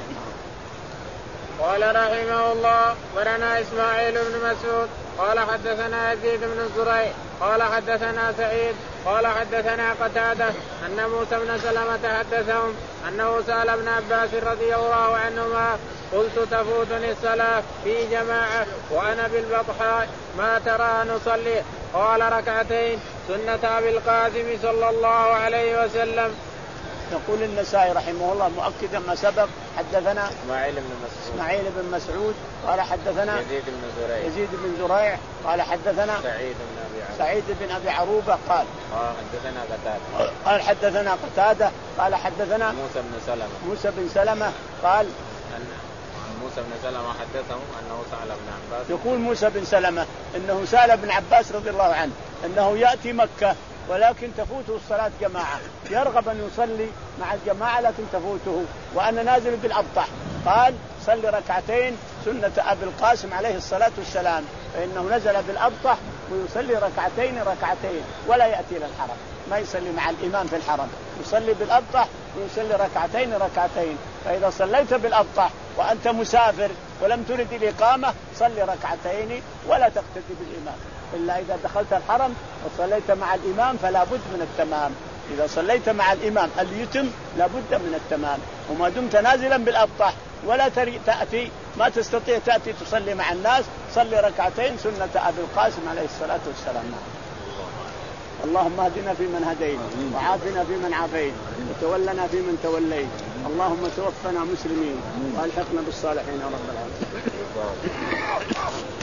قال رحمه الله ورنا إسماعيل بن مسعود قال حدثنا يزيد بن زريع قال حدثنا سعيد قال حدثنا قتادة أن موسى بن سلمة حدثهم أنه سأل ابن عباس رضي الله عنهما قلت تفوتني الصلاة في جماعة وأنا بالبطحاء ما ترى نصلي؟ قال ركعتين سنة أبي القاسم صلى الله عليه وسلم. يقول النسائي رحمه الله مؤكدا ما سبق حدثنا إسماعيل بن مسعود إسماعيل بن مسعود قال حدثنا يزيد بن زريع يزيد بن زريع قال حدثنا سعيد بن أبي عروبة سعيد بن أبي عروبة قال قال حدثنا قتادة قال حدثنا قتادة قال حدثنا موسى بن سلمة موسى بن سلمة قال أن موسى بن سلمة حدثه أنه سأل ابن عباس. يقول موسى بن سلمة إنه سأل ابن عباس رضي الله عنه أنه يأتي مكة ولكن تفوته الصلاة جماعة، يرغب أن يصلي مع الجماعة لكن تفوته وأنا نازل بالأبطح، قال صلي ركعتين سنة أبي القاسم عليه الصلاة والسلام، فإنه نزل بالأبطح ويصلي ركعتين ركعتين ولا يأتي إلى الحرم، ما يصلي مع الإمام في الحرم، يصلي بالأبطح ويصلي ركعتين ركعتين، فإذا صليت بالأبطح وأنت مسافر ولم ترد الإقامة صلي ركعتين ولا تقتدي بالإمام، إلا إذا دخلت الحرم وصليت مع الإمام فلا بد من التمام. إذا صليت مع الإمام اليتم لا بد من التمام. وما دمت نازلا بالأبطح ولا تأتي ما تستطيع تأتي تصلي مع الناس صلي ركعتين سنة أبي القاسم عليه الصلاة والسلام. اللهم اهدنا فيمن هديت وعافنا فيمن عافيت وتولنا فيمن توليت، اللهم توفنا مسلمين والحقنا بالصالحين يا رب العالمين.